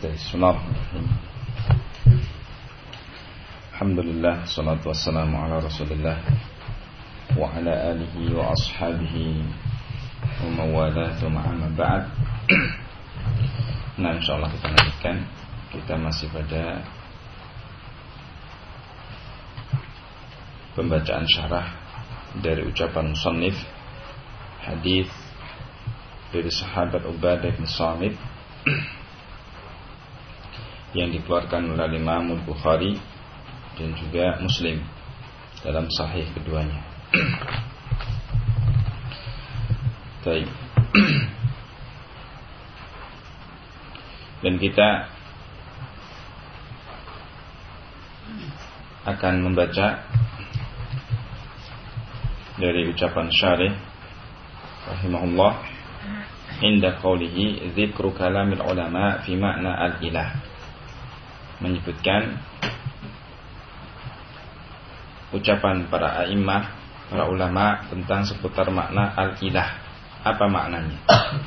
Bismillahirrahmanirrahim. Alhamdulillah, salatu wassalamu ala Rasulillah wa ala alihi wa ashabihi wa mawalah, thumma amma ba'd. Nah, insyaallah kita lanjutkan. Kita masih pada pembacaan syarah dari ucapan musannif hadis dari sahabat Ubadah bin Samit yang dikeluarkan oleh Imam Bukhari dan juga Muslim dalam sahih keduanya. Baik. Dan kita akan membaca dari ucapan syarih rahimahullah inda qawlihi dzikru kalamil ulama fi makna al-ilah, menyebutkan ucapan para a'immah, para ulama tentang seputar makna al-ilah. Apa maknanya?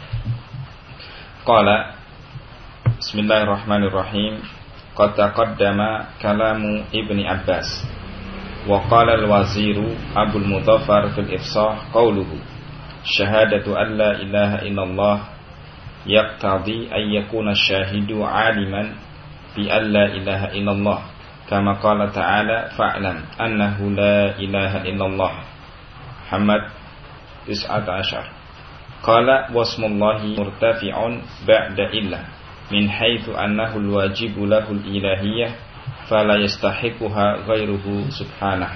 Qala Bismillahirrahmanirrahim. Qad taqaddama kalamu Ibni Abbas wa qala al-waziru Abul Mudhaffar fil ifsah qawluhu syahadatu an la ilaha illallah yaqtadi an yakuna asy-syahidu 'aliman bi an la ilaha illallah kama qala ta'ala fa'lam annahu la ilaha illallah Muhammad 19. Qala wasmullahi murtafi'un ba'da illah min haitsu annahu alwajibu lahul ilahiyyah fala yastahiquha ghairuhu subhanahu.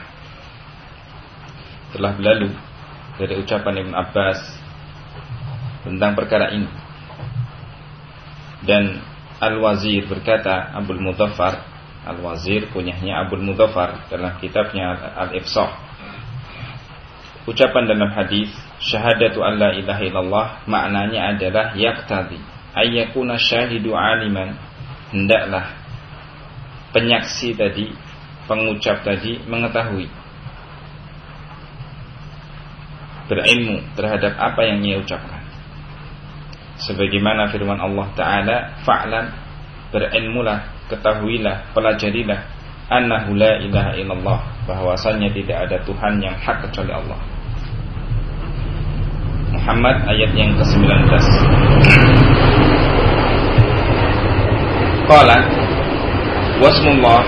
Telah berlalu dari ucapan Ibn Abbas tentang perkara ini, dan Al-Wazir berkata, Abul Mudhaffar, Al-Wazir punyanya Abul Mudhaffar dalam kitabnya Al-Ifsah, ucapan dalam hadis syahadatu an la ilaha illallah maknanya adalah yaqtadi ayyakuna syahidu aliman, hendaklah penyaksi tadi, pengucap tadi mengetahui, berilmu terhadap apa yang ia ucapkan. Sebagaimana firman Allah Ta'ala, fa'lam, berilmulah, ketahuilah, pelajarilah, annahu la ilaha illallah, bahwasanya tidak ada Tuhan yang hak kecuali Allah. Muhammad ayat yang ke-19. Qala wasmullah,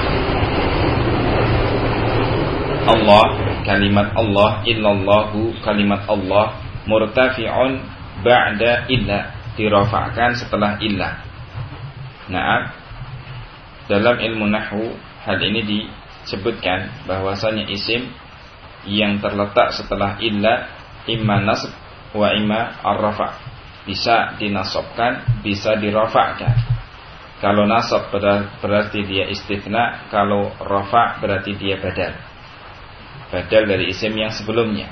Allah, kalimat Allah, illallahu, kalimat Allah, murtafi'un ba'da illa, dirafa'kan setelah illah. Nah, dalam ilmu nahwu hal ini disebutkan bahwasanya isim yang terletak setelah illah imma nasb wa imma ar-rafa', bisa dinasabkan, bisa dirafa'kan. Kalau nasab berarti dia istitsna, kalau rafa' berarti dia badal dari isim yang sebelumnya.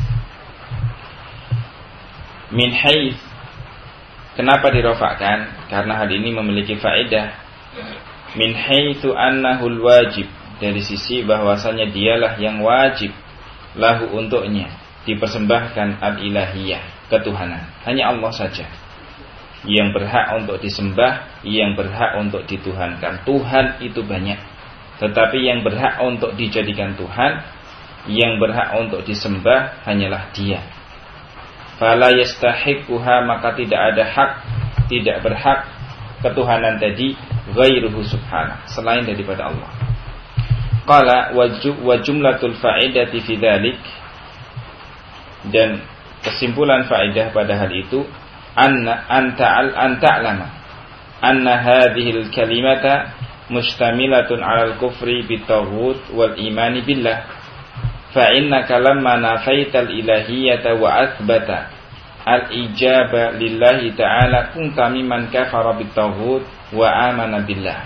Min haits, kenapa dirafa'kan? Karena hal ini memiliki faedah. Min haitsu annahu al-wajib, dari sisi bahwasanya dialah yang wajib lahu untuknya dipersembahkan al-ilahiyah, ketuhanan. Hanya Allah saja yang berhak untuk disembah, yang berhak untuk dituhankan. Tuhan itu banyak, tetapi yang berhak untuk dijadikan Tuhan, yang berhak untuk disembah hanyalah Dia. Fala yastahiquha, maka tidak ada hak, tidak berhak ketuhanan tadi ghairuhu subhanahu, selain daripada Allah. Qala wa jumlatul faedati fi dzalik, dan kesimpulan faedah pada hal itu anta'lama anna hadhil kalimata mustamilatun 'alal kufri bitaghut wal imani billah. Fa innaka lamma nafaital ilahiyyata wa athbata al-ijaba lillahi ta'ala kunta mimman kafara bitaghut wa amana billah.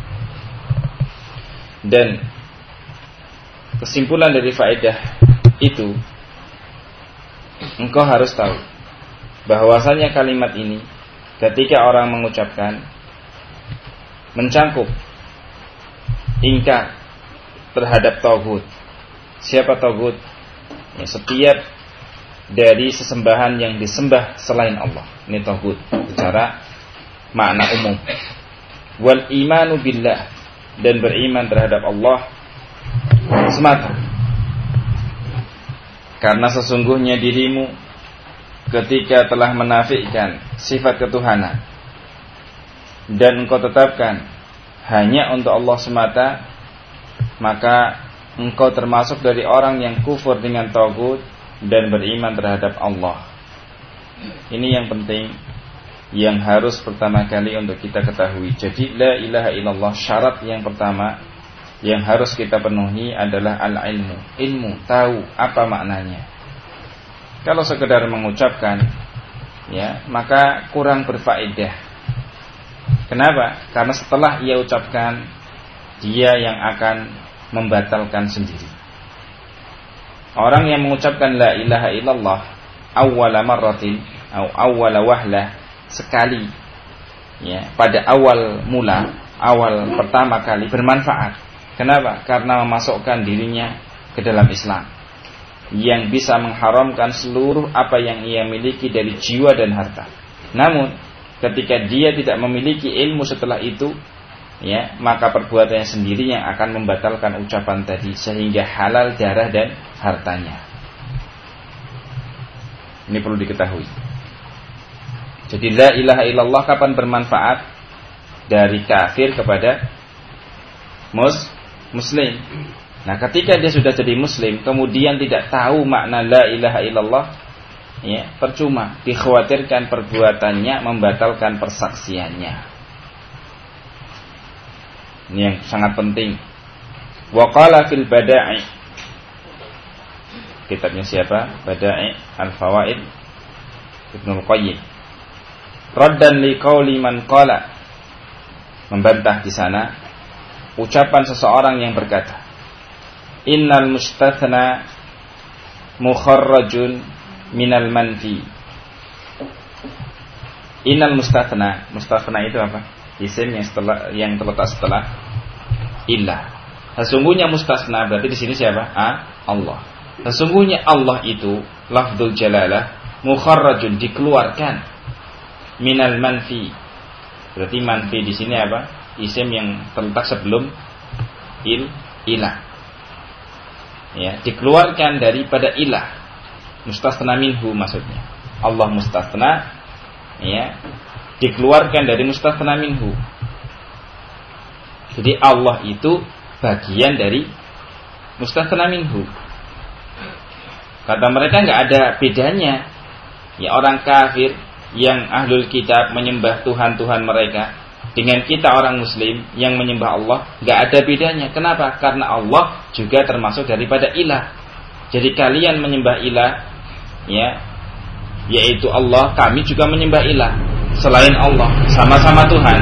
Dan kesimpulan dari faedah itu, engkau harus tahu bahwasanya kalimat ini ketika orang mengucapkan mencangkup ingkar terhadap taghut. Siapa taghut? Ya, setiap dari sesembahan yang disembah selain Allah. Ini taghut secara makna umum. wal imanu billah, dan beriman terhadap Allah semata. Karena sesungguhnya dirimu ketika telah menafikan sifat ketuhanan dan engkau tetapkan hanya untuk Allah semata, maka engkau termasuk dari orang yang kufur dengan tagut dan beriman terhadap Allah. Ini yang penting, yang harus pertama kali untuk kita ketahui. Jadi la ilaha illallah, syarat yang pertama yang harus kita penuhi adalah al-ilmu, ilmu, tahu apa maknanya. Kalau sekedar mengucapkan, ya, maka kurang berfaedah. Kenapa? Karena setelah ia ucapkan, dia yang akan membatalkan sendiri. Orang yang mengucapkan la ilaha illallah awwala marratin atau awwala wahlah, sekali, ya, pada awal mula, awal pertama kali bermanfaat. Kenapa? Karena memasukkan dirinya ke dalam Islam yang bisa mengharamkan seluruh apa yang ia miliki dari jiwa dan harta. Namun ketika dia tidak memiliki ilmu setelah itu, ya, maka perbuatannya sendiri yang akan membatalkan ucapan tadi, sehingga halal darah dan hartanya. Ini perlu diketahui. Jadi la ilaha illallah kapan bermanfaat? Dari kafir kepada muslim. Nah, ketika dia sudah jadi muslim kemudian tidak tahu makna la ilaha illallah, ya, percuma, dikhawatirkan perbuatannya membatalkan persaksiannya. Ini yang sangat penting. Wa qala fil bada'i, kitabnya siapa? Bada'i al-Fawaid Ibnu Qayyim. Raddan li qauli man qala, membantah di sana ucapan seseorang yang berkata, innal mustathna mukharrajun minal manfi. Innal mustathna, mustathna itu apa? Isim yang terletak setelah illah. Sesungguhnya mustathna berarti di sini siapa? Allah. Sesungguhnya Allah itu lafdzul jalalah, mukharrajun, dikeluarkan, minal manfi. Berarti manfi di sini apa? Isim yang terletak sebelum ilah. Ya, dikeluarkan daripada ilah. Mustathna minhu maksudnya. Allah mustathna, ya, dikeluarkan dari mustathna minhu. Jadi Allah itu bagian dari mustathna minhu. Kata mereka enggak ada bedanya. Ya, orang kafir yang ahlul kitab menyembah Tuhan-Tuhan mereka dengan kita orang muslim yang menyembah Allah, enggak ada bedanya. Kenapa? Karena Allah juga termasuk daripada ilah. Jadi kalian menyembah ilah, ya, yaitu Allah, kami juga menyembah ilah selain Allah, sama-sama Tuhan.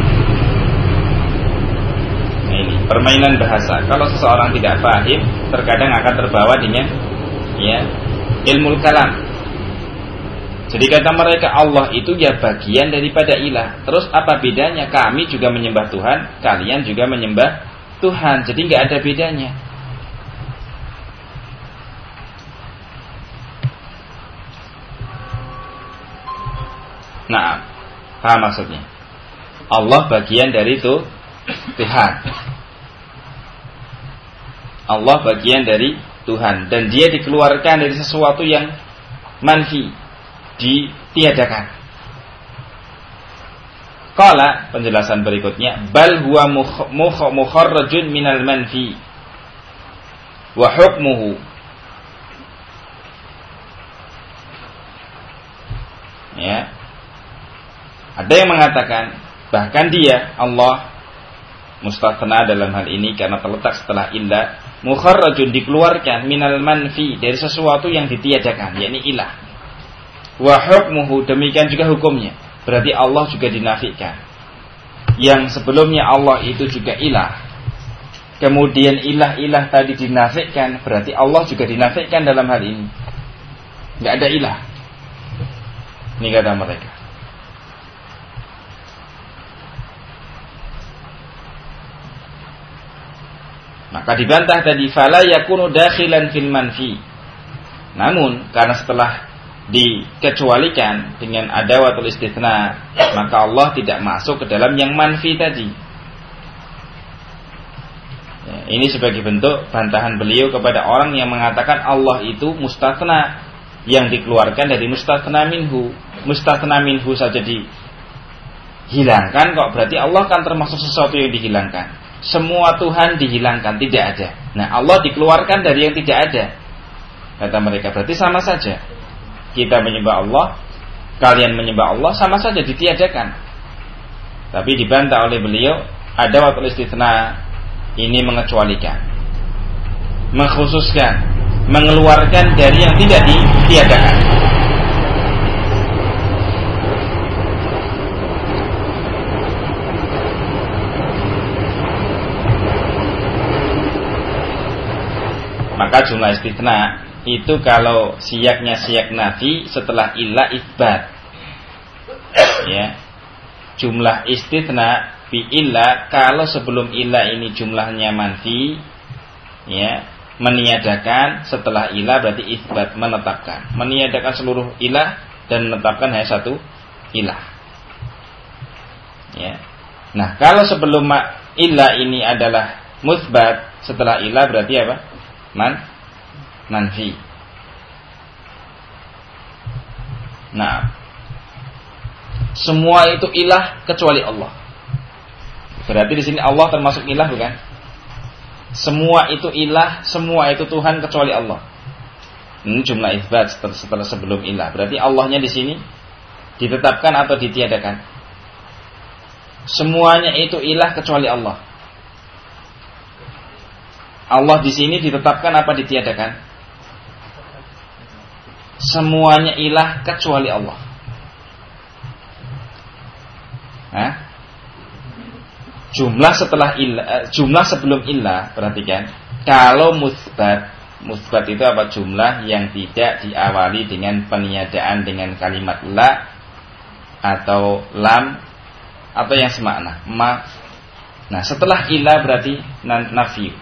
Nah, ini permainan bahasa. Kalau seseorang tidak paham, terkadang akan terbawa dengan, ya, ilmu kalam. Jadi kata mereka Allah itu ya bagian daripada ilah. Terus apa bedanya? Kami juga menyembah Tuhan, kalian juga menyembah Tuhan. Jadi nggak ada bedanya. Nah, paham maksudnya? Allah bagian dari itu Tuhan. Allah bagian dari Tuhan dan dia dikeluarkan dari sesuatu yang manfi, ditiadakan. Qala, penjelasan berikutnya, bal huwa mukharrajun minal manfi wa hukmuhu, ya. Ada yang mengatakan bahkan dia Allah mustathna dalam hal ini karena terletak setelah illah, mukharrajun, dikeluarkan, minal manfi, dari sesuatu yang ditiadakan, yakni ilah. Wa hukmuhu, demikian juga hukumnya. Berarti Allah juga dinafikan. Yang sebelumnya Allah itu juga ilah, kemudian ilah-ilah tadi dinafikan, berarti Allah juga dinafikan dalam hal ini. Tidak ada ilah. Ini kata mereka. Maka dibantah tadi, fala yakunu dakhilan fil manfi. Namun karena setelah dikecualikan dengan adawatul istitsna, maka Allah tidak masuk ke dalam yang manfi tadi. Ya, ini sebagai bentuk bantahan beliau kepada orang yang mengatakan Allah itu mustatsna, yang dikeluarkan dari mustatsna minhu. Mustatsna minhu saja dihilangkan kok, berarti Allah kan termasuk sesuatu yang dihilangkan. Semua Tuhan dihilangkan, tidak ada. Nah, Allah dikeluarkan dari yang tidak ada. Kata mereka, berarti sama saja. Kita menyembah Allah, kalian menyembah Allah, sama saja ditiadakan. Tapi dibantah oleh beliau, adawatul istitsna ini mengecualikan, mengkhususkan, mengeluarkan dari yang tidak ditiadakan. Maka jumlah istitsna itu kalau siyaknya siyak nafi, setelah illa isbat. Ya. Jumlah istitsna fi illa kalau sebelum illa ini jumlahnya manfi, ya, meniadakan, setelah illa berarti isbat, menetapkan. Meniadakan seluruh ilah dan menetapkan hanya satu ilah. Ya. Nah, kalau sebelum illa ini adalah musbat, setelah illa berarti apa? Manfi. Nah, semua itu ilah kecuali Allah. Berarti di sini Allah termasuk ilah, bukan? Semua itu ilah, semua itu Tuhan kecuali Allah. Ini jumlah isbat setelah sebelum ilah. Berarti Allahnya di sini ditetapkan atau ditiadakan? Semuanya itu ilah kecuali Allah. Allah di sini ditetapkan apa ditiadakan? Semuanya ilah kecuali Allah. Hah? Jumlah setelah ilah, jumlah sebelum ilah, perhatikan. Kalau musbat itu apa? Jumlah yang tidak diawali dengan peniadaan dengan kalimat la atau lam atau yang semakna ma. Nah, setelah ilah berarti nafi,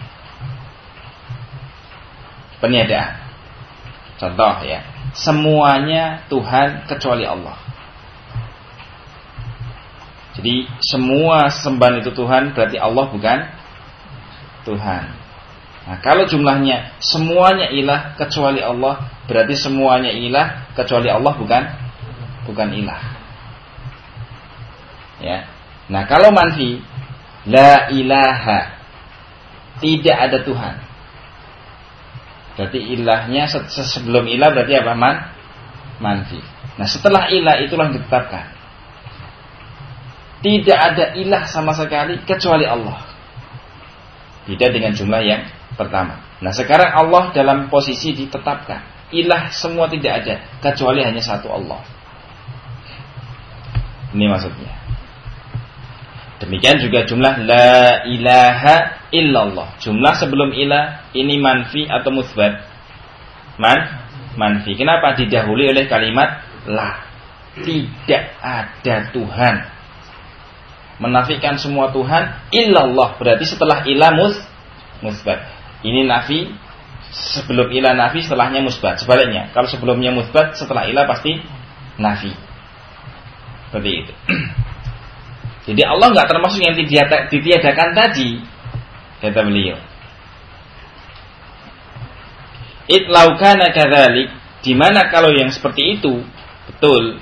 peniadaan. Contoh ya, semuanya Tuhan kecuali Allah. Jadi semua sembahan itu Tuhan, berarti Allah bukan Tuhan. Nah, kalau jumlahnya semuanya ilah kecuali Allah, berarti semuanya ilah kecuali Allah bukan ilah. Ya. Nah, kalau manfi, la ilaha, tidak ada Tuhan. Berarti ilahnya sebelum ilah berarti apa? Manfi. Nah, setelah ilah itulah yang ditetapkan. Tidak ada ilah sama sekali kecuali Allah. Tidak dengan jumlah yang pertama. Nah, sekarang Allah dalam posisi ditetapkan. Ilah semua tidak ada kecuali hanya satu Allah. Ini maksudnya. Demikian juga jumlah la ilaha illallah. Jumlah sebelum ilah ini manfi atau musbat? Manfi. Kenapa? Didahului oleh kalimat la. Tidak ada Tuhan. Menafikan semua Tuhan illallah, berarti setelah ilah musbat. Ini nafi, sebelum ilah nafi, setelahnya musbat. Sebaliknya, kalau sebelumnya musbat, setelah ilah pasti nafi. Seperti itu. Jadi Allah nggak termasuk yang ditiadakan tadi, kata beliau. Itlaukana kadzalik, di mana kalau yang seperti itu betul,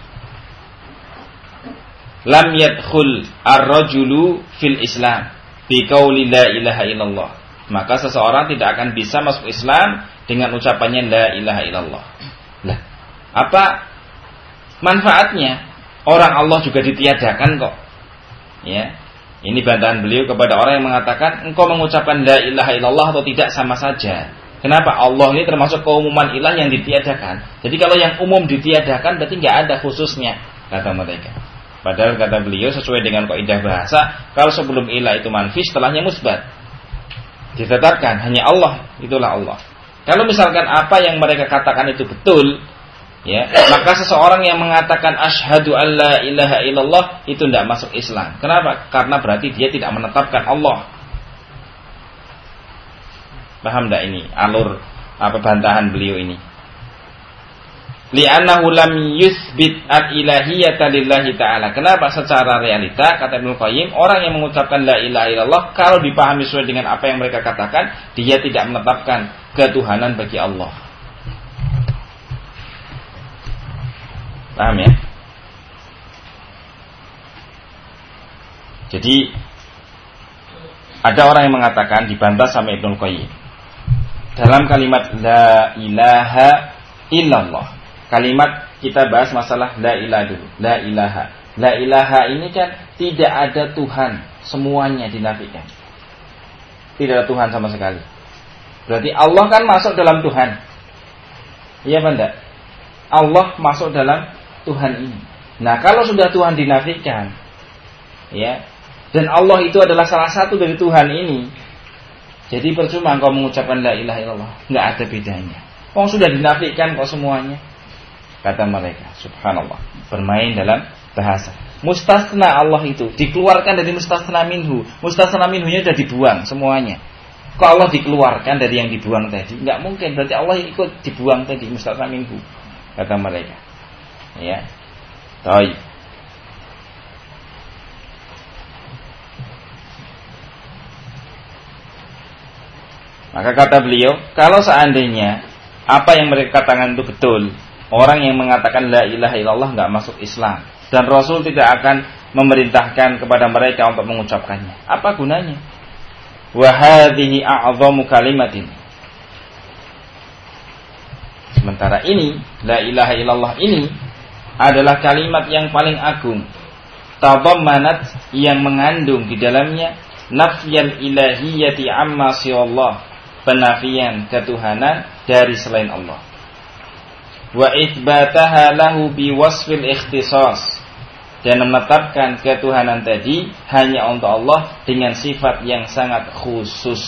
lam yadkhul ar-rajulu fil Islam bi qauli la ilaha illallah. Maka seseorang tidak akan bisa masuk Islam dengan ucapannya la ilaha illallah. Lah, apa manfaatnya? Orang Allah juga ditiadakan kok. Ya. Ini bantahan beliau kepada orang yang mengatakan engkau mengucapkan la ilaha illallah atau tidak sama saja. Kenapa? Allah ini termasuk keumuman ilah yang ditiadakan. Jadi kalau yang umum ditiadakan berarti enggak ada khususnya, kata mereka. Padahal kata beliau sesuai dengan kaidah bahasa, kalau sebelum ilah itu manfi, setelahnya musbat. Ditetapkan hanya Allah, itulah Allah. Kalau misalkan apa yang mereka katakan itu betul, ya, maka seseorang yang mengatakan asyhadu alla ilaha illallah itu tidak masuk Islam. Kenapa? Karena berarti dia tidak menetapkan Allah. Paham tidak ini alur apa bantahan beliau ini? Li'annahu lam yuthbit al-ilahiyyata lillahi ta'ala. Kenapa? Secara realita, kata Ibnu Qayyim, orang yang mengucapkan la ilaha illallah, kalau dipahami sesuai dengan apa yang mereka katakan, dia tidak menetapkan ketuhanan bagi Allah. Paham ya? Jadi ada orang yang mengatakan, dibantah sama Ibnu Qayyim, dalam kalimat la ilaha illallah, kalimat kita bahas masalah la ilaha dulu. La ilaha. La ilaha ini kan tidak ada Tuhan, semuanya dinafikan. Tidak ada Tuhan sama sekali. Berarti Allah kan masuk dalam Tuhan. Iya apa enggak? Allah masuk dalam Tuhan ini. Nah, kalau sudah Tuhan dinafikan, ya, dan Allah itu adalah salah satu dari Tuhan ini, jadi percuma engkau mengucapkan la ilaha illallah, enggak ada bedanya. Sudah dinafikan kok semuanya. Kata mereka, subhanallah, bermain dalam bahasa. Mustasna Allah itu dikeluarkan dari mustasna minhu. Mustasna minhunya sudah dibuang semuanya. Kok Allah dikeluarkan dari yang dibuang tadi? Enggak mungkin, berarti Allah ikut dibuang tadi, mustasna minhu. Kata mereka. Ya. Baik. Maka kata beliau, kalau seandainya apa yang mereka katakan itu betul, orang yang mengatakan la ilaha illallah enggak masuk Islam, dan Rasul tidak akan memerintahkan kepada mereka untuk mengucapkannya. Apa gunanya? Wa hadhihi a'dhamu kalimatin. Sementara ini, la ilaha illallah ini adalah kalimat yang paling agung. Tadammanat, yang mengandung di dalamnya nafyal ilahiyyati amma siwallah, penafian ketuhanan dari selain Allah. Wa itsbataha lahu biwasfil ikhtisas, dan menetapkan ketuhanan tadi hanya untuk Allah dengan sifat yang sangat khusus.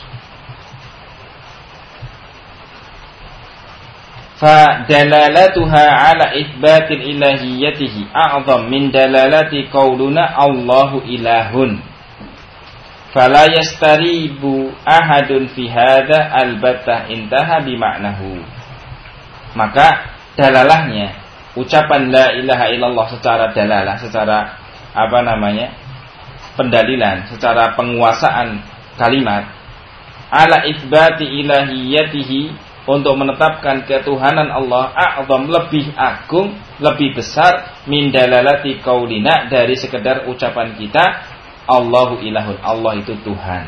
Fa dalalatuha ala itsbatil ilahiyyatihi a'zam min dalalati qauluna Allahu ilahun. Fala yastaribu ahadun fi hadza albattah intaha bima'nahu. Maka dalalahnya, ucapan la ilaha illallah secara dalalah, secara pendalilan, secara penguasaan kalimat, ala itsbati ilahiyyatihi, untuk menetapkan ketuhanan Allah, a'zam, lebih agung, lebih besar, min dalalati qaulina, dari sekedar ucapan kita Allahu ilahun, Allah itu Tuhan.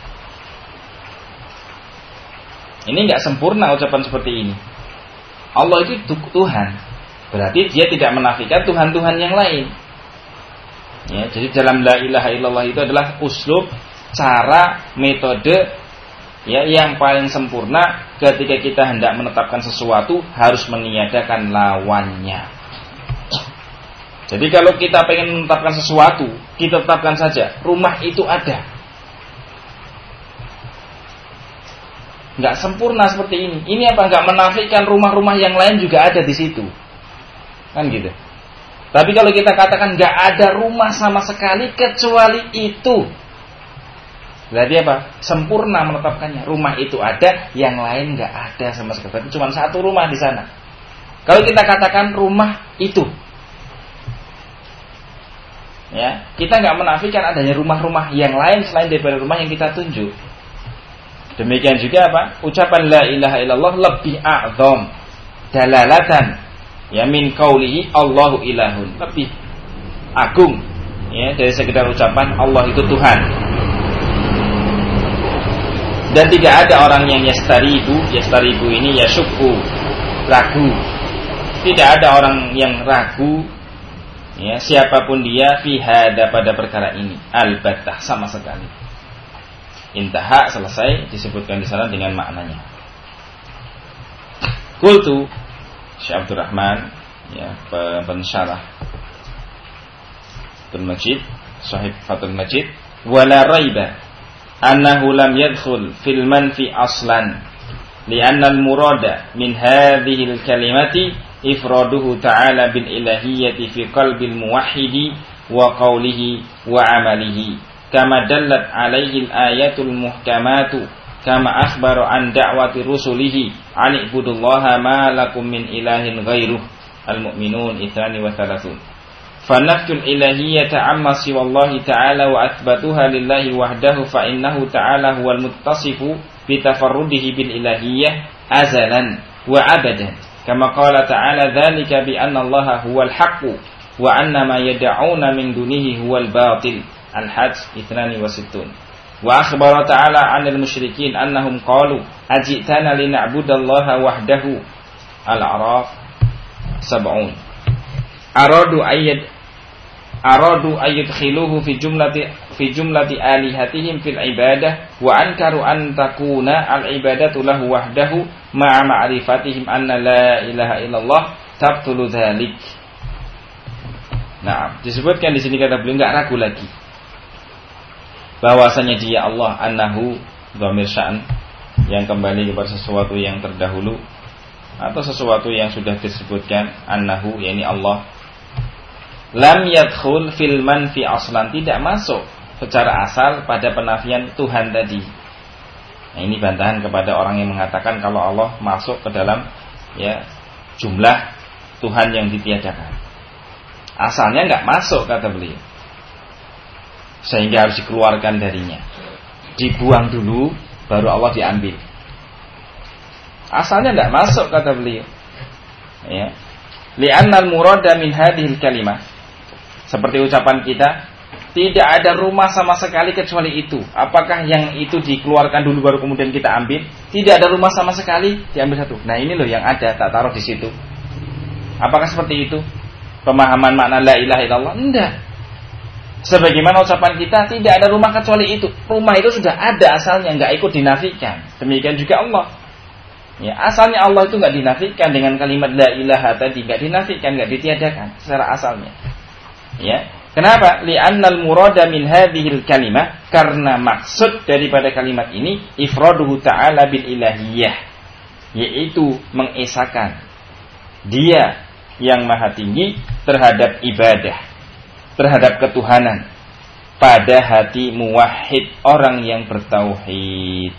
Ini enggak sempurna ucapan seperti ini. Allah itu Tuhan, berarti dia tidak menafikan Tuhan-Tuhan yang lain. Ya, jadi dalam la ilaha illallah itu adalah uslub, cara, metode, ya, yang paling sempurna ketika kita hendak menetapkan sesuatu, harus meniadakan lawannya. Jadi kalau kita pengen menetapkan sesuatu, kita tetapkan saja, rumah itu ada. Enggak sempurna seperti ini. Ini apa? Enggak menafikan rumah-rumah yang lain juga ada di situ. Kan gitu. Tapi kalau kita katakan enggak ada rumah sama sekali kecuali itu, berarti apa? Sempurna menetapkannya. Rumah itu ada, yang lain enggak ada sama sekali. Berarti cuma satu rumah di sana. Kalau kita katakan rumah itu, ya, kita enggak menafikan adanya rumah-rumah yang lain selain daripada rumah yang kita tunjuk. Demikian juga apa? Ucapan la ilaha illallah lebih a'zam dalalatan, ya, min qaulihi Allahu ilahun, lebih agung, ya, dari sekedar ucapan Allah itu Tuhan. Dan tidak ada orang yang yastaribu ini yashukku, ragu. Tidak ada orang yang ragu, ya, siapapun dia, fi hada, pada perkara ini, albattah, sama sekali. Intaha, selesai, disebutkan di sana dengan maknanya. Qultu, Syekh Abdul Rahman, ya, pensyarah Fathul Majid, Sahih Fathul Majid, wala raiba annahu lam yadkhul fil manfi aslan, li'anna al-murada min hadhihi al-kalimati ifraduhu ta'ala bil ilahiyyati fi qalbil muwahhidi wa qawlihi wa amalihi, kama dallat alaihi al-ayatul muhkamatu kama akhbara an da'wati rusulihi an ibudullaha ma lakum min ilahin ghairuh. Al-Mu'minun 32. Fanaftul ilahiyyata amma siwallahi ta'ala wa athbatuha lillahi wahdahu fa innahu ta'ala huwal muttasifu bi tafarrudihi bil ilahiyyah azalan wa abadan. Kama qala ta'ala dzalika bi anna Allaha huwal haqqu wa anna ma yad'una min dunihi huwal batil. Al-Hajj 62. Wa akhbara ta'ala 'anil musyrikin annahum qalu ajitana lina'budallaha wahdahu. Al-A'raf 70. Aradu ayyudkhiluhu fi jumlati alihatihim fil ibadah wa ankaru an takuna al ibadatu lahu wahdahu ma'a ma'rifatihim anna la ilaha illallah tabtulu dzalik. Nah, disebutkan di sini kata beliau enggak ragu lagi bahwasanya dia Allah, annahu dhamir sya'an yang kembali kepada sesuatu yang terdahulu atau sesuatu yang sudah disebutkan, annahu yakni Allah, lam yadkhul fil manfi aslan, tidak masuk secara asal pada penafian Tuhan tadi. Nah, ini bantahan kepada orang yang mengatakan kalau Allah masuk ke dalam jumlah Tuhan yang ditiadakan. Asalnya enggak masuk kata beliau. Sehingga harus dikeluarkan darinya. Dibuang dulu baru Allah diambil. Asalnya tidak masuk kata beliau. Ya. Li'annal murada min hadhil kalimah. Seperti ucapan kita, tidak ada rumah sama sekali kecuali itu. Apakah yang itu dikeluarkan dulu baru kemudian kita ambil? Tidak ada rumah sama sekali, diambil satu. Nah, ini loh yang ada, tak taruh di situ. Apakah seperti itu? Pemahaman makna la ilaha illallah? Enggak. Sebagaimana ucapan kita, tidak ada rumah kecuali itu. Rumah itu sudah ada asalnya, enggak ikut dinafikan. Demikian juga Allah. Ya, asalnya Allah itu enggak dinafikan dengan kalimat la ilaha tadi, enggak dinafikan, enggak ditiadakan secara asalnya. Ya. Kenapa? Li'annal murada min hadhil kalimah, karena maksud daripada kalimat ini ifraduhu ta'ala bil ilahiyah, yaitu mengesakan Dia yang maha tinggi terhadap ibadah, terhadap ketuhanan pada hati muwahhid, orang yang bertauhid.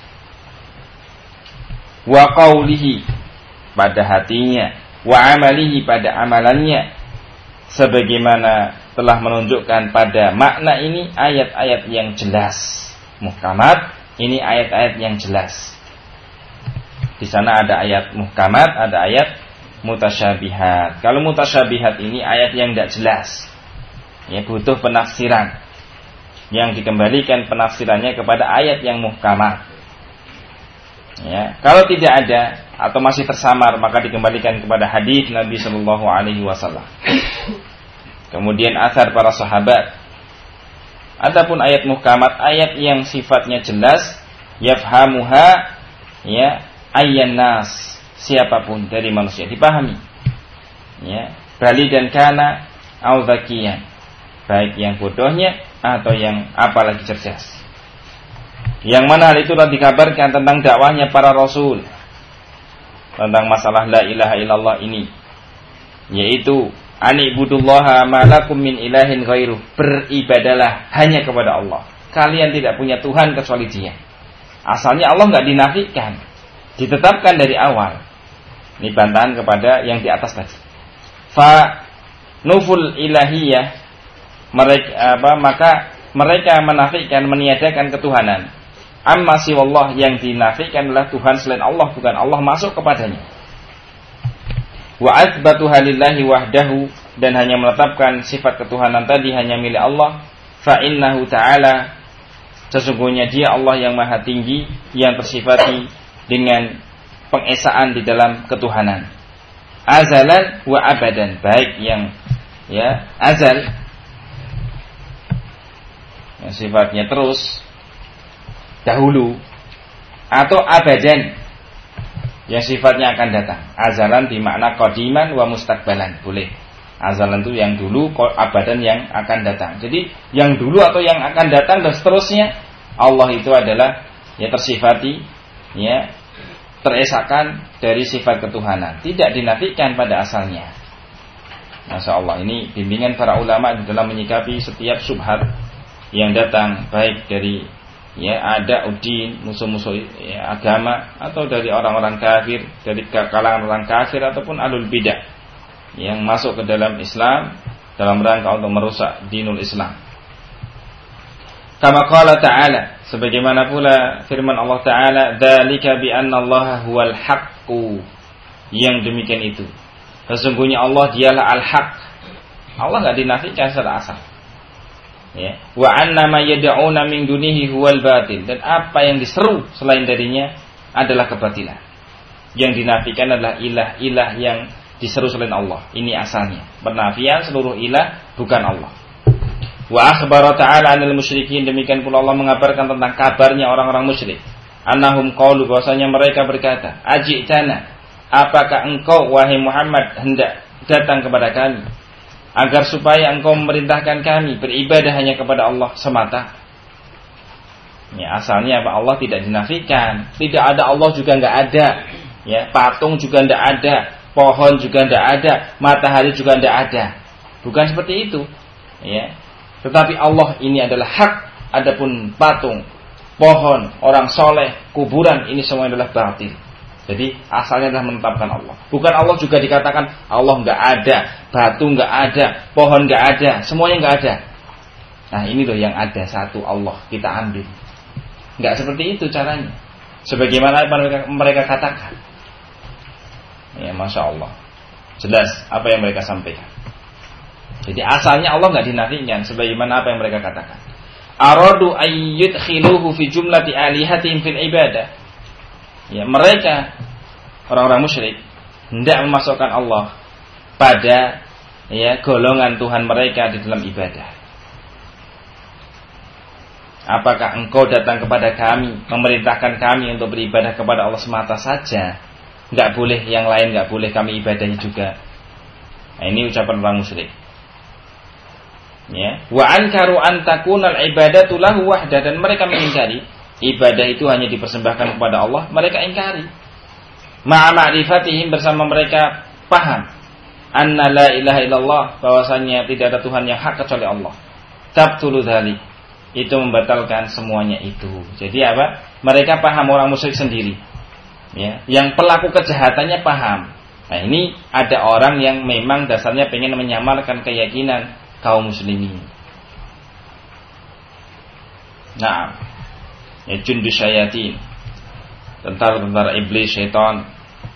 Wa qawlihi, pada hatinya, wa amalihi, pada amalannya, sebagaimana telah menunjukkan pada makna ini ayat-ayat yang jelas. Muhkamat, ini ayat-ayat yang jelas. Di sana ada ayat muhkamat, ada ayat mutasyabihat. Kalau mutasyabihat ini ayat yang tidak jelas, ya, butuh penafsiran, yang dikembalikan penafsirannya kepada ayat yang muhkamat. Ya, kalau tidak ada atau masih tersamar, maka dikembalikan kepada hadis Nabi Shallallahu Alaihi Wasallam. Kemudian athar para sahabat. Adapun ayat muhkamat, ayat yang sifatnya jelas, yafhamuha, ya, ayyan nas, siapapun dari manusia, dipahami. Ya, balidan kana au zakiyan, baik yang bodohnya atau yang apalagi cerdas. Yang mana hal itu telah dikabarkan tentang dakwahnya para rasul tentang masalah la ilaha illallah ini, yaitu anibudullaha malakum min ilahin ghairuh, beribadalah hanya kepada Allah, kalian tidak punya Tuhan kecuali Dia. Asalnya Allah enggak dinafikan, ditetapkan dari awal. Ini bantahan kepada yang di atas tadi. Fa nuful ilahiyah, maka mereka menafikan, meniadakan ketuhanan. Amma siwallah, yang dinafikan adalah Tuhan selain Allah, bukan Allah masuk kepadanya. Wa athbatuha lillahi wahdahu, dan hanya menetapkan sifat ketuhanan tadi hanya milik Allah. Fa innahu ta'ala, sesungguhnya Dia Allah yang maha tinggi, yang tersifati dengan pengesaan di dalam ketuhanan. Azalan wa abadan, baik yang azal, yang sifatnya terus dahulu, atau abadan, yang sifatnya akan datang. Azalan dimakna qadiman wa mustaqbalan, boleh. Azalan itu yang dulu, abadan yang akan datang. Jadi yang dulu atau yang akan datang dan seterusnya, Allah itu adalah tersifati, teresakan dari sifat ketuhanan, tidak dinafikan pada asalnya. Masya Allah, ini bimbingan para ulama dalam menyikapi setiap syubhat yang datang, baik dari ya ada udin, musuh-musuh ya, agama, atau dari orang-orang kafir, dari kalangan orang kafir ataupun alul bidah yang masuk ke dalam Islam dalam rangka untuk merusak dinul Islam. Kama qala ta'ala, sebagaimana pula firman Allah Ta'ala, dzalika bi anna Allaha huwal haqqu, yang demikian itu sesungguhnya Allah dialah al-haq. Allah enggak dinafikan secara asal. Ya, wa anna ma yad'una min dunihi huwal batil, dan apa yang diseru selain darinya adalah kebatilan. Yang dinafikan adalah ilah-ilah yang diseru selain Allah. Ini asalnya penafian seluruh ilah bukan Allah. Wa akhbara ta'ala 'anil musyrikin, demikian pula Allah mengabarkan tentang kabarnya orang-orang musyrik. Annahum qalu, bahwasanya mereka berkata, ajitana, apakah engkau wahai Muhammad hendak datang kepada kami agar supaya engkau memerintahkan kami beribadah hanya kepada Allah semata. Ya, asalnya apa? Allah tidak dinafikan. Tidak ada Allah juga enggak ada. Ya, patung juga enggak ada, pohon juga enggak ada, matahari juga enggak ada. Bukan seperti itu. Ya. Tetapi Allah ini adalah hak. Adapun patung, pohon, orang soleh, kuburan, ini semua adalah batil. Jadi asalnya adalah menetapkan Allah. Bukan Allah juga dikatakan Allah enggak ada, batu enggak ada, pohon enggak ada, semuanya enggak ada. Nah ini loh yang ada, satu Allah, kita ambil. Enggak seperti itu caranya. Sebagaimana mereka katakan. Ya Masya Allah. Jelas apa yang mereka sampaikan. Jadi asalnya Allah enggak dinafikan, sebagaimana apa yang mereka katakan. Aradu ayyudkhiluhu fi jumlati alihatihim fil ibadah. Ya, mereka orang-orang musyrik hendak memasukkan Allah pada ya golongan Tuhan mereka di dalam ibadah. Apakah engkau datang kepada kami, memerintahkan kami untuk beribadah kepada Allah semata saja? Enggak boleh yang lain, enggak boleh kami ibadahi juga. Nah, ini ucapan orang musyrik. Ya, wa ankaru an takunal ibadatu lahu wahdah, dan mereka mengingkari ibadah itu hanya dipersembahkan kepada Allah. Mereka ingkari. Ma'a ma'rifatihim, bersama mereka paham anna la ilaha illallah, bahwasanya tidak ada Tuhan yang hak kecuali Allah. Tabtulu dzalik, itu membatalkan semuanya itu. Jadi apa? Mereka paham, orang musyrik sendiri. Ya, yang pelaku kejahatannya paham. Nah, ini ada orang yang memang dasarnya pengen menyamarkan keyakinan kaum muslimin. Nah, ya jundu syayatin, tentara-tentara iblis, syaitan.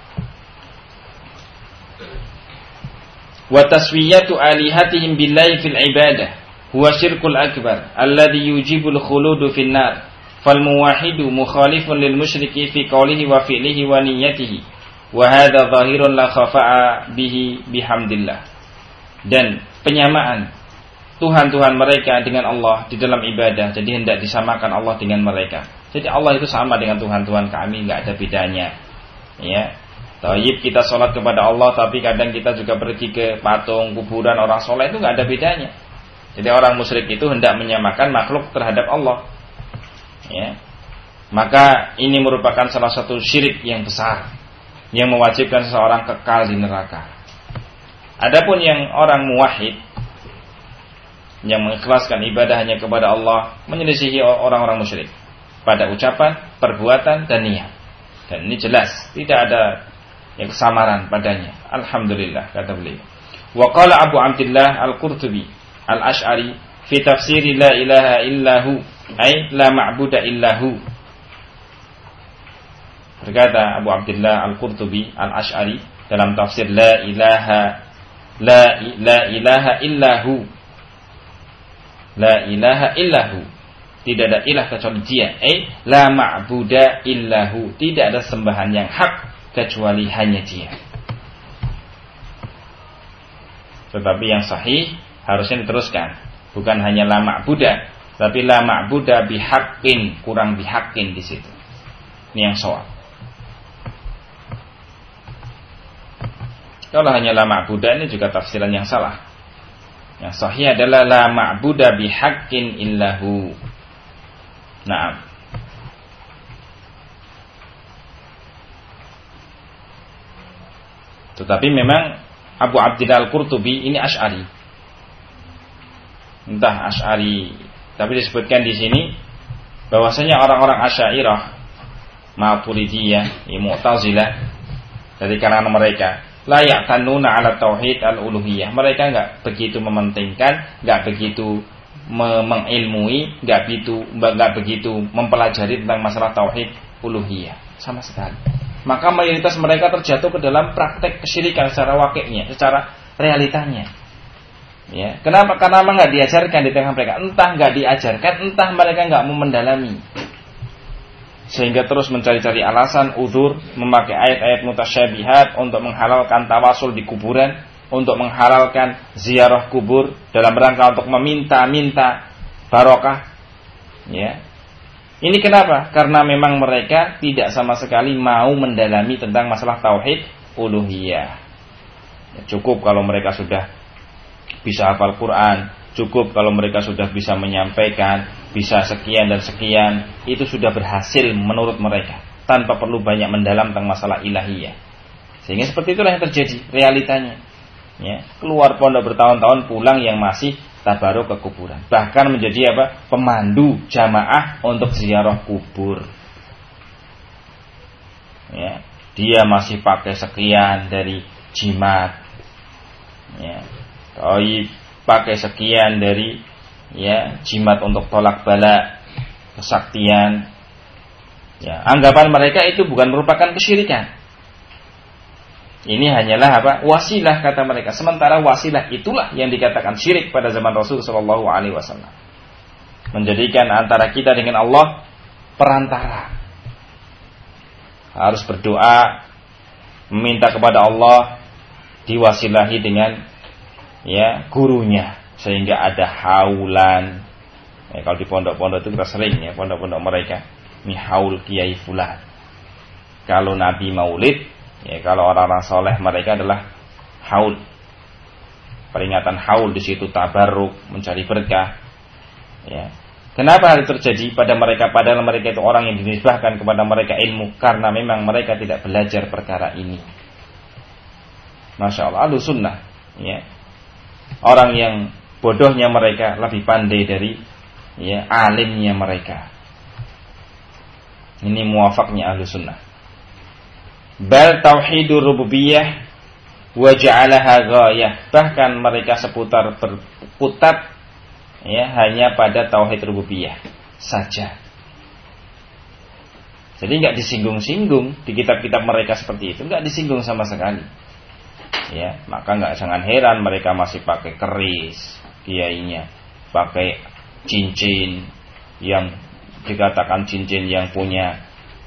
Wa taswiyatu alihatihim billahi fil ibadah huwa syirkul akbar alladhi yujibul khuludu fin nar. Fal muwahhidu mukhalifun lil musyriki fi qawlihi wa fi'lihi wa niyyatihi. Wa hadha zahirun la khafa'a bihi bihamdillah. Dan penyamaan Tuhan-Tuhan mereka dengan Allah di dalam ibadah, jadi hendak disamakan Allah dengan mereka. Jadi Allah itu sama dengan Tuhan-Tuhan kami, enggak ada bedanya. Ya. Taib, kita sholat kepada Allah, tapi kadang kita juga pergi ke patung, kuburan orang soleh, itu enggak ada bedanya. Jadi orang musyrik itu hendak menyamakan makhluk terhadap Allah. Ya. Maka ini merupakan salah satu syirik yang besar yang mewajibkan seseorang kekal di neraka. Adapun yang orang muwahhid yang mengikhlaskan ibadah hanya kepada Allah, menyelisihi orang-orang musyrik pada ucapan, perbuatan, dan niat. Dan ini jelas, tidak ada yang kesamaran padanya. Alhamdulillah, kata beliau. Wa qala Abu Abdillah Al-Qurtubi Al-Ash'ari fi tafsiri la ilaha illahu, ay la ma'buda illahu. Berkata Abu Abdillah Al-Qurtubi Al-Ash'ari dalam tafsir la ilaha illahu, la ilaha illahu, tidak ada ilah kecuali dia. La ma'buda illahu, tidak ada sembahan yang hak kecuali hanya dia. Tetapi yang sahih harusnya diteruskan, bukan hanya la ma'buda, tapi la ma'buda bihaqqin, kurang bihaqqin di situ. Ini yang shawab. Kalau hanya la ma'buda, ini juga tafsiran yang salah. Yang sahih adalah la ma'buda bihaqqin illahu. Naam. Tetapi memang Abu Abdillah Al-Qurtubi ini Asy'ari. Entah Asy'ari, tapi disebutkan di sini bahwasanya orang-orang Asy'ariyah, Maturidiyah, Mu'tazilah dari kalangan mereka la ya'tanuna 'ala tauhid al-uluhiyah. Mereka enggak begitu mementingkan, enggak begitu mengilmui, enggak begitu mempelajari tentang masalah tauhid uluhiyah sama sekali. Maka mayoritas mereka terjatuh ke dalam praktek kesyirikan secara wakilnya, secara realitanya. Ya, kenapa? Karena memang enggak diajarkan di tengah mereka. Entah enggak diajarkan, entah mereka enggak mau mendalami. Sehingga terus mencari-cari alasan, uzur, memakai ayat-ayat mutasyabihat untuk menghalalkan tawasul di kuburan, untuk menghalalkan ziarah kubur dalam rangka untuk meminta-minta barokah. Ya. Ini kenapa? Karena memang mereka tidak sama sekali mau mendalami tentang masalah tauhid uluhiyah. Ya, cukup kalau mereka sudah bisa hafal Quran, cukup kalau mereka sudah bisa menyampaikan, bisa sekian dan sekian, itu sudah berhasil menurut mereka, tanpa perlu banyak mendalam tentang masalah ilahiyah. Sehingga seperti itulah yang terjadi realitanya. Ya, keluar pondok bertahun-tahun, pulang yang masih tabaruk ke kuburan. Bahkan menjadi pemandu jamaah untuk ziarah kubur. Ya, dia masih pakai sekian dari jimat. Ya, pakai sekian dari jimat untuk tolak bala, kesaktian. Ya, anggapan mereka itu bukan merupakan kesyirikan. Ini hanyalah wasilah kata mereka. Sementara wasilah itulah yang dikatakan syirik pada zaman Rasul sallallahu alaihi wasallam. Menjadikan antara kita dengan Allah perantara. Harus berdoa, meminta kepada Allah, diwasilahi dengan gurunya, sehingga ada haulan. Kalau di pondok-pondok itu kita sering pondok-pondok mereka, ini haul kiai fulan. Kalau Nabi Maulid, kalau orang-orang soleh mereka adalah haul, peringatan haul, di situ tabarruk, mencari berkah. Ya. Kenapa hal itu terjadi pada mereka? Padahal mereka itu orang yang dinisbahkan kepada mereka ilmu, karena memang mereka tidak belajar perkara ini. Masya Allah, Ahlus Sunnah. Ya. Orang yang bodohnya mereka lebih pandai dari alimnya mereka. Ini muwafaqnya Ahlus Sunnah. Bal tauhidur rububiyah wa ja'alaha ghayah. Bahkan mereka berputar hanya pada tauhid rububiyah saja. Jadi enggak disinggung-singgung di kitab-kitab mereka seperti itu, enggak disinggung sama sekali. Ya, maka jangan heran mereka masih pakai keris kiainya, pakai cincin yang dikatakan cincin yang punya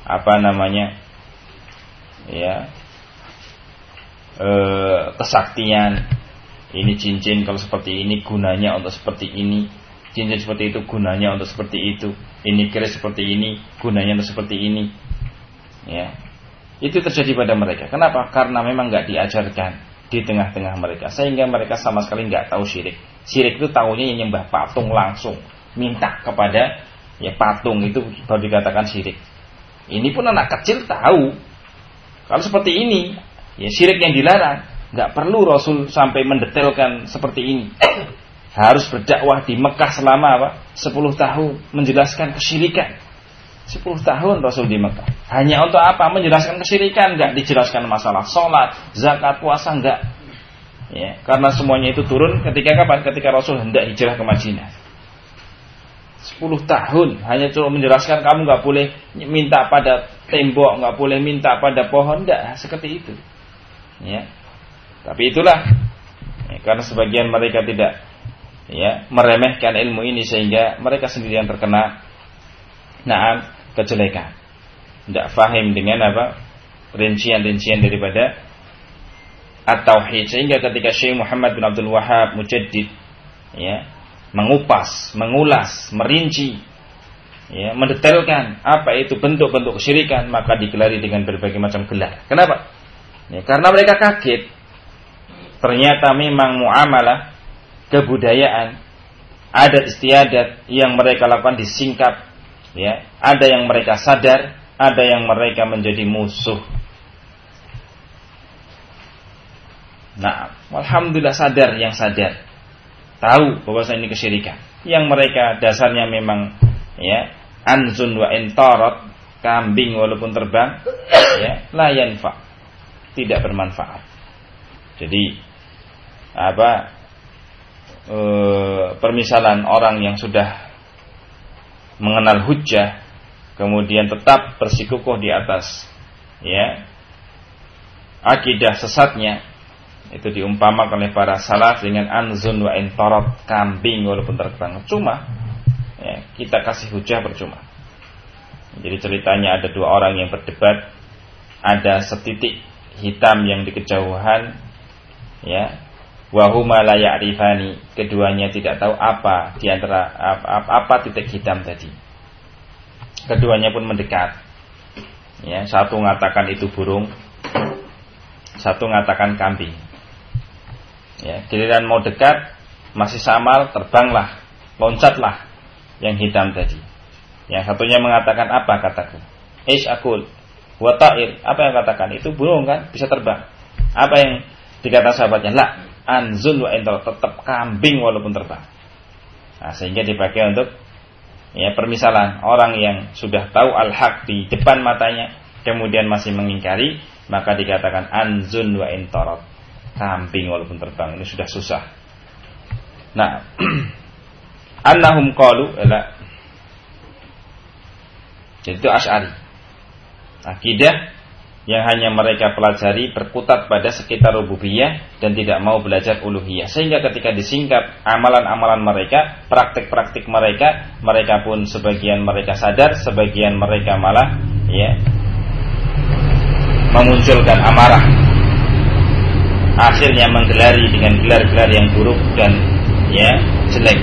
kesaktian. Ini cincin kalau seperti ini gunanya untuk seperti ini, cincin seperti itu gunanya untuk seperti itu, ini keris seperti ini gunanya untuk seperti ini. Ya, itu terjadi pada mereka. Kenapa? Karena memang nggak diajarkan di tengah-tengah mereka, sehingga mereka sama sekali nggak tahu syirik. Syirik itu tahunya yang nyembah patung langsung, minta kepada patung, itu baru dikatakan syirik. Ini pun anak kecil tahu. Kalau seperti ini, syirik yang dilarang. Nggak perlu Rasul sampai mendetailkan seperti ini. Harus berdakwah di Mekah selama 10 tahun, menjelaskan kesyirikan. 10 tahun Rasul di Mekah. Hanya untuk apa? Menjelaskan kesyirikan. Nggak dijelaskan masalah sholat, zakat, puasa, nggak. Ya, karena semuanya itu turun ketika kapan? Ketika Rasul hendak hijrah ke Madinah. 10 tahun hanya cuma menjelaskan kamu nggak boleh minta pada tembok, nggak boleh minta pada pohon, nggak seperti itu. Ya, tapi itulah karena sebagian mereka tidak meremehkan ilmu ini, sehingga mereka sendiri yang terkena kejelekan. Tidak faham dengan rincian-rincian daripada at-tauhid, sehingga ketika Syekh Muhammad bin Abdul Wahhab Mujaddid mengupas, mengulas, merinci, mendetailkan apa itu bentuk-bentuk kesyirikan, maka digelari dengan berbagai macam gelar. Kenapa? Karena mereka kaget. Ternyata memang muamalah, kebudayaan, adat istiadat yang mereka lakukan disingkap. Ada yang mereka sadar, ada yang mereka menjadi musuh. Nah, alhamdulillah sadar yang sadar. Tahu bahwa ini kesyirikan. Yang mereka dasarnya memang anzun wa intarat, kambing walaupun terbang, ya, la yanfa, tidak bermanfaat. Jadi permisalan orang yang sudah mengenal hujjah kemudian tetap bersikukuh di atas, ya, akidah sesatnya, itu diumpamakan oleh para salaf dengan anzun wa intarat, kambing walaupun terbang. Cuma ya, kita kasih hujah percuma. Jadi ceritanya ada dua orang yang berdebat, ada setitik hitam yang di kejauhan, ya, wa huma la ya'rifani, keduanya tidak tahu apa di antara apa titik hitam tadi. Keduanya pun mendekat. Ya, satu mengatakan itu burung, satu mengatakan kambing. Ya, giliran mau dekat masih samal, terbanglah, loncatlah yang hitam tadi. Yang satunya mengatakan apa kataku? Akul wa ta'ir, apa yang katakan? Itu burung kan, bisa terbang. Apa yang dikata sahabatnya? La anzun wa intal, tetap kambing walaupun terbang. Nah, sehingga dipakai untuk ya permisalan orang yang sudah tahu al-haq di depan matanya kemudian masih mengingkari, maka dikatakan anzun wa intarat, kambing walaupun terbang. Ini sudah susah. Nah, annahum qalu la, jadi itu Asy'ari, akidah yang hanya mereka pelajari berkutat pada sekitar rububiyah dan tidak mau belajar uluhiyah, sehingga ketika disingkap amalan-amalan mereka, praktik-praktik mereka, mereka pun sebagian mereka sadar, sebagian mereka malah ya memunculkan amarah, akhirnya menggelari dengan gelar-gelar yang buruk dan ya jelek.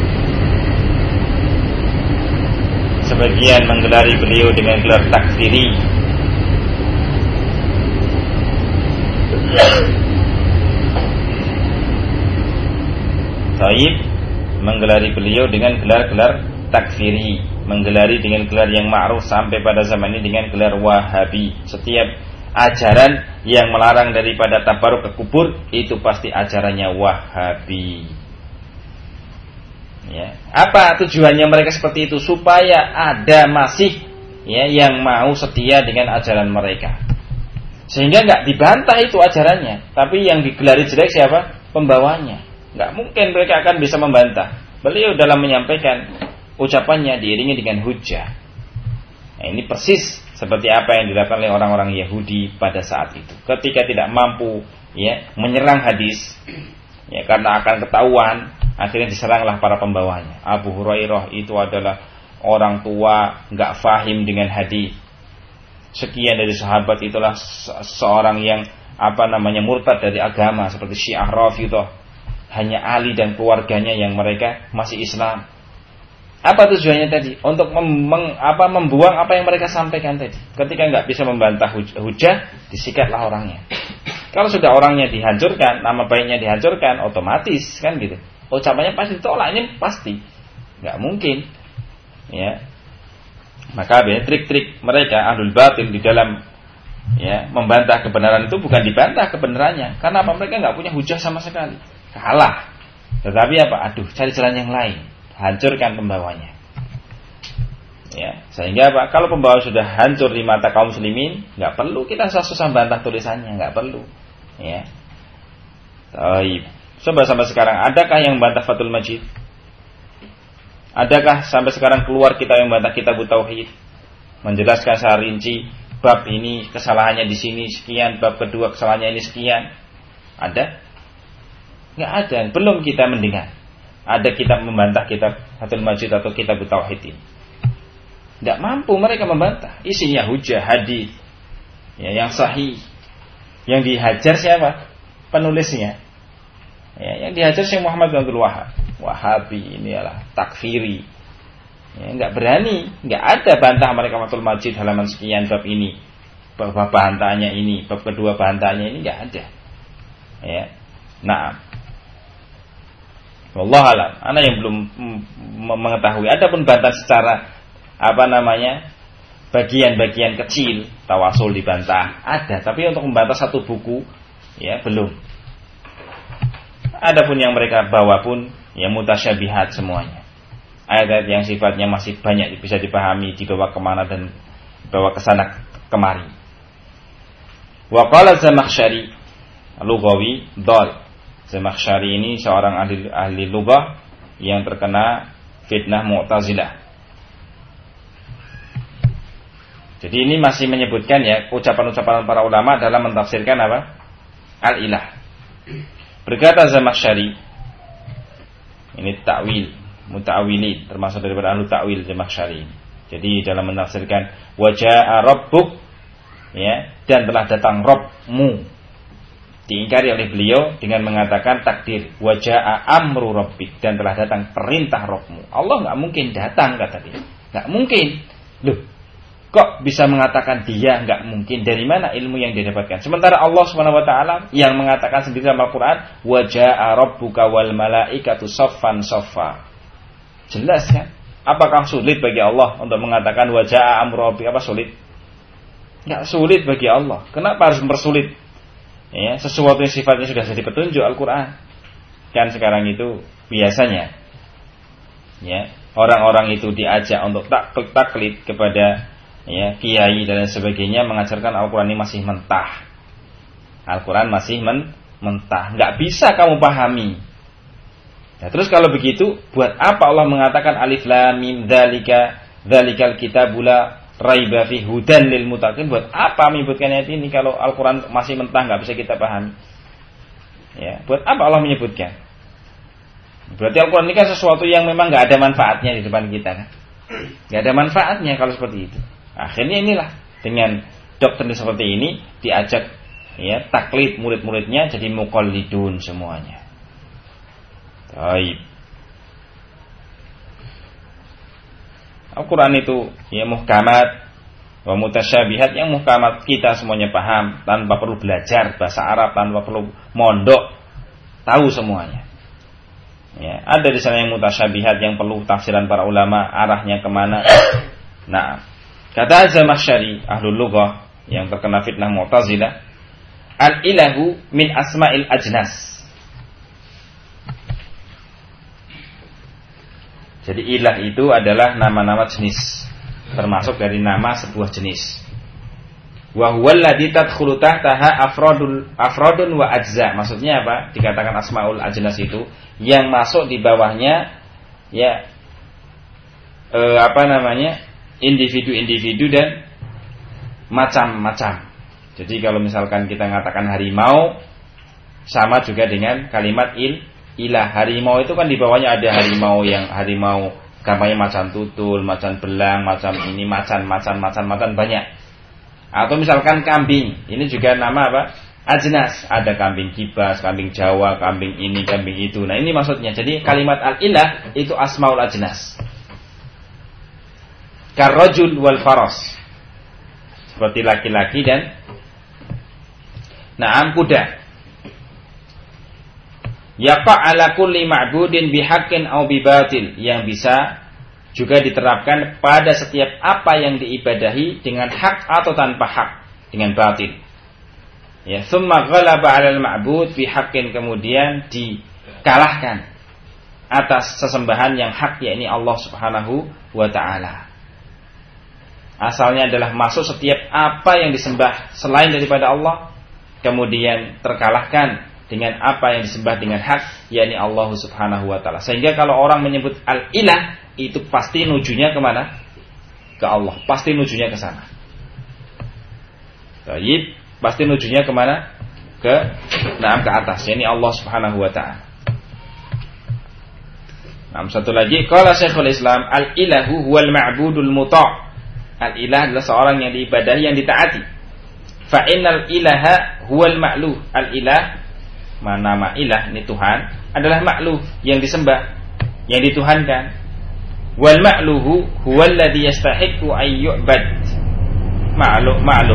Sebagian menggelari beliau dengan gelar takfiri. Taib menggelari beliau dengan gelar-gelar takfiri, menggelari dengan gelar yang ma'ruf sampai pada zaman ini dengan gelar Wahabi. Setiap ajaran yang melarang daripada tabaruk ke kubur itu pasti ajarannya Wahabi. Ya. Apa tujuannya mereka seperti itu? Supaya ada masih ya yang mau setia dengan ajaran mereka, sehingga nggak dibantah itu ajarannya. Tapi yang digelari jelek siapa? Pembawanya. Nggak mungkin mereka akan bisa membantah. Beliau dalam menyampaikan ucapannya diiringi dengan hujjah. Nah, ini persis seperti apa yang dilakukan oleh orang-orang Yahudi pada saat itu. Ketika tidak mampu ya menyerang hadis, ya karena akan ketahuan, akhirnya diseranglah para pembawanya. Abu Hurairah itu adalah orang tua, nggak fahim dengan hadis. Sekian dari sahabat itulah seorang yang murtad dari agama, seperti Syiah Rafidhah. Hanya Ali dan keluarganya yang mereka masih Islam. Apa tujuannya tadi? Untuk membuang apa yang mereka sampaikan tadi. Ketika nggak bisa membantah hujah, disikatlah orangnya. Kalau sudah orangnya dihancurkan, nama baiknya dihancurkan, otomatis kan gitu. Ucapannya pasti ditolak, ini pasti. Nggak mungkin. Ya. Maka trik-trik mereka ahlul batil di dalam ya membantah kebenaran itu bukan dibantah kebenarannya, karena apa? Mereka nggak punya hujah sama sekali, kalah. Tetapi apa? Cari jalan yang lain, hancurkan pembawanya. Ya, sehingga apa? Kalau pembawa sudah hancur di mata kaum muslimin, nggak perlu kita susah bantah tulisannya, nggak perlu. Ya. Baik. Coba sampai sekarang adakah yang bantah Fathul Majid? Adakah sampai sekarang keluar kita yang bantah Kitab Tauhid, menjelaskan secara rinci bab ini kesalahannya di sini sekian, bab kedua kesalahannya ini sekian? Ada? Nggak ada. Belum kita mendengar ada kitab membantah Kitab Fathul Majid atau Kitab Tauhid ini. Nggak mampu mereka membantah. Isinya hujah hadis ya, yang sahih. Yang dihajar siapa? Penulisnya. Ya, yang dihajar Syekh Muhammad bin Abdul Wahab. Wahabi ini adalah takfiri. Ya, nggak berani, nggak ada bantah mereka Fathul Majid halaman sekian bab ini, bab bantahannya ini, bab kedua bantahannya ini nggak ada. Ya, nah, wallahu alam. Ana yang belum mengetahui. Adapun bantah secara bagian-bagian kecil tawasul dibantah ada, tapi untuk membantah satu buku ya belum. Adapun yang mereka bawa pun ya mutasyabihat semuanya. ayat-ayat yang sifatnya masih banyak bisa dipahami, dibawa kemana dan dibawa ke sana kemari. Wa qala Zamakhsyari lughawi dal. Zamakhsyari ini seorang ahli lughah yang terkena fitnah Mu'tazilah. Jadi ini masih menyebutkan ya ucapan-ucapan para ulama dalam mentafsirkan apa? Al-ilah. Berkata Zamakhsyari, ini takwil, muta'awilin, termasuk daripada ahlu takwil Zamakhsyari. Jadi dalam menafsirkan waja'a rabbuk, ya, dan telah datang Rabbmu, diingkari oleh beliau dengan mengatakan takdir waja'a amru rabbik, dan telah datang perintah Rabbmu. Allah nggak mungkin datang, kata dia, nggak mungkin. Loh, kok bisa mengatakan dia nggak mungkin? Dari mana ilmu yang dia dapatkan? Sementara Allah Subhanahu wa taala yang mengatakan sendiri dalam Al-Qur'an, "Wa jaa'a rabbuka wal malaikatu saffan saffa." Jelas kan? Apakah sulit bagi Allah untuk mengatakan wa jaa'a amru rabbika? Apa sulit? Enggak sulit bagi Allah. Kenapa harus mempersulit? Ya, sesuatu yang sifatnya sudah jadi petunjuk Al-Qur'an. Kan sekarang itu biasanya ya, orang-orang itu diajak untuk taklid kepada ya, kiai dan sebagainya, mengajarkan Al-Quran ini masih mentah. Al-Quran masih mentah, nggak bisa kamu pahami. Nah, terus kalau begitu, buat apa Allah mengatakan alif lam mim dzalikal kitabul la raiba fihi hudan lil muttaqin? Buat apa menyebutkan ayat ini kalau Al-Quran masih mentah, nggak bisa kita pahami? Ya, buat apa Allah menyebutkan? Berarti Al-Quran ini kan sesuatu yang memang nggak ada manfaatnya di depan kita, kan? Nggak ada manfaatnya kalau seperti itu. Akhirnya inilah dengan doktrin seperti ini diajak ya taklid murid-muridnya jadi muqallidun semuanya. Baik. Al-Quran itu ya muhkamat wa mutasyabihat. Yang muhkamat kita semuanya paham tanpa perlu belajar bahasa Arab, tanpa perlu mondok, tahu semuanya. Ya, ada di sana yang mutasyabihat yang perlu tafsiran para ulama arahnya kemana. Nah, kata Zamakhsyari ahlul lughah yang terkena fitnah Mu'tazilah, al-ilahu min asma'il ajnas. Jadi ilah itu adalah nama-nama jenis, termasuk dari nama sebuah jenis. Wa huwa alladzi tadkhulu tahtaha afradun wa ajza. Maksudnya apa? Dikatakan asmaul ajnas itu yang masuk di bawahnya ya individu-individu dan macam-macam. Jadi kalau misalkan kita mengatakan harimau, sama juga dengan kalimat ilah. Harimau itu kan di bawahnya ada harimau yang harimau gambarnya macan tutul, macan belang, macam ini, macan banyak. Atau misalkan kambing, ini juga nama apa? Ajnas. Ada kambing kibas, kambing Jawa, kambing ini, kambing itu. Nah ini maksudnya. Jadi kalimat al-ilah itu asmaul ajnas. Karrajul wal faras, seperti laki-laki dan na'am kuda. Yaqa' ala kulli ma'budin bihaqqin aw bibatil, yang bisa juga diterapkan pada setiap apa yang diibadahi dengan hak atau tanpa hak, dengan batil. Ya, tsumma ghalaba 'alal ma'bud bihaqqin, kemudian dikalahkan atas sesembahan yang hak, yakni Allah Subhanahu wa taala. Asalnya adalah masuk setiap apa yang disembah selain daripada Allah, kemudian terkalahkan dengan apa yang disembah dengan hak, yakni Allah Subhanahu wa taala. Sehingga kalau orang menyebut al-ilah, itu pasti nujunya kemana? Ke Allah. Pasti nujunya ke sana. Baik, pasti nujunya kemana? Ke atas, yakni Allah Subhanahu wa taala. Nah, satu lagi, qala Syekhul Islam, al-ilahu huwal ma'budul muta'. Al-ilah adalah seorang yang diibadahi, yang ditaati. Fa innal ilaha huwal ma'luh. Al-ilah, nama ilah ini Tuhan, adalah ma'luh, yang disembah, yang dituhankan. Wal ma'luhu huwa alladhi yastahiqqu an yu'bad. Ma'luh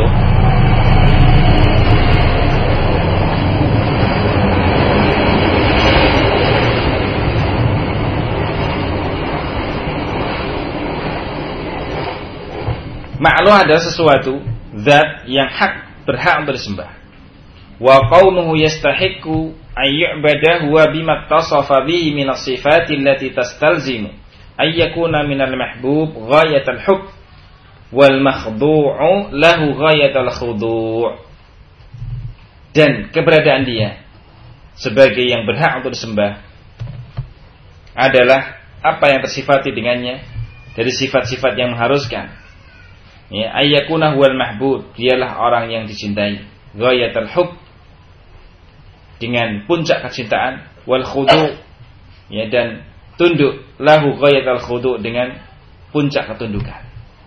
adalah sesuatu zat yang berhak untuk disembah. Wa qaunuhu yastahiqqu ay yu'bada huwa bima tasafa bihi min as-sifati allati tastalzimu ayyakuna minal mahbub ghayatal hub wal makhdu'u lahu ghayatal khudu'. Dan keberadaan dia sebagai yang berhak untuk disembah adalah apa yang tersifati dengannya dari sifat-sifat yang mengharuskan. Ya, ayyakuna huwal mahbub, dialah orang yang dicintai, ghayatul hub, dengan puncak kecintaan, wal khudu', ya, dan tunduk, lahu ghayatul khudu', dengan puncak ketundukan.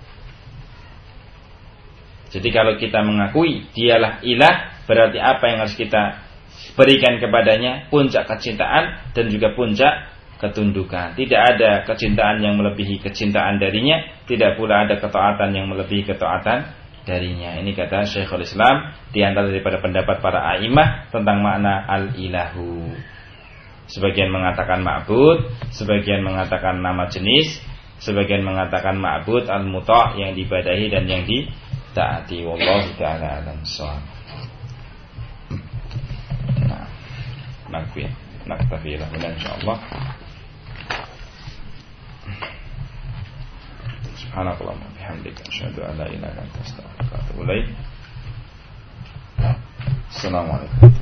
Jadi kalau kita mengakui dialah ilah, berarti apa yang harus kita berikan kepadanya? Puncak kecintaan dan juga puncak ketundukan. Tidak ada kecintaan yang melebihi kecintaan darinya, tidak pula ada ketaatan yang melebihi ketaatan darinya. Ini kata Syekhul Islam di antara daripada pendapat para a'imah tentang makna al-ilahu. Sebagian mengatakan ma'bud, sebagian mengatakan nama jenis, sebagian mengatakan ma'bud al-muta' yang diibadahi dan yang ditaati. Wallahu ta'ala a'lam bissawab. Naktafi lahuna insyaallah. Subhanakallahumma bihamdika asyhadu an la ilaha illa anta astaghfiruka wa atubu ilaik. Assalamualaikum.